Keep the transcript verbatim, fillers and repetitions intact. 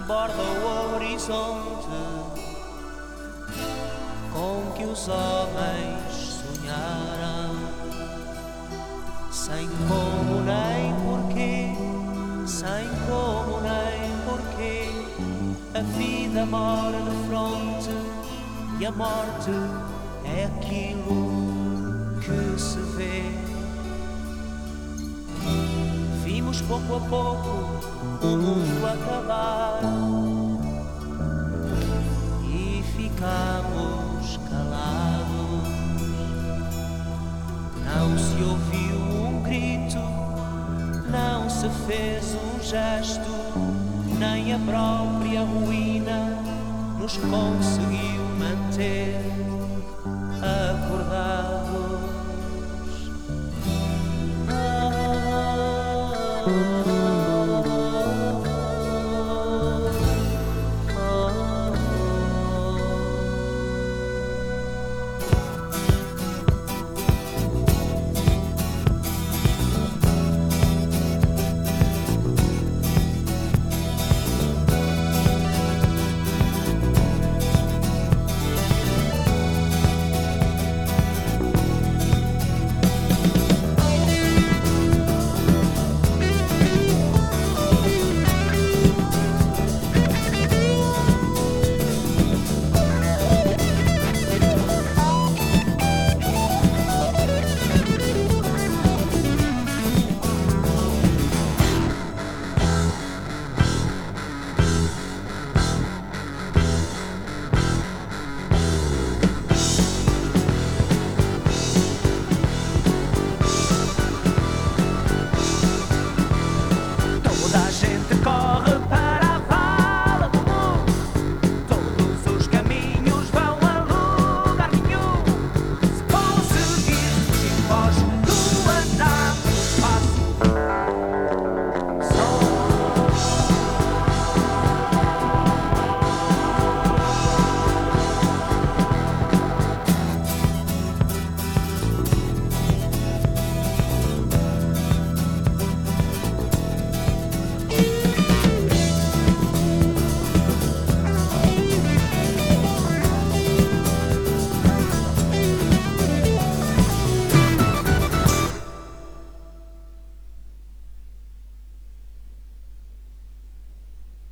borda o horizonte com que os homens sonharam, sem como nem porquê, sem como nem porquê. A vida mora de fronte e a morte é aquilo que se vê. Vimos pouco a pouco o mundo acabar e ficamos calados. Não se ouviu um grito, não se fez um gesto, nem a própria ruína nos conseguiu manter acordados. Ah, ah, ah.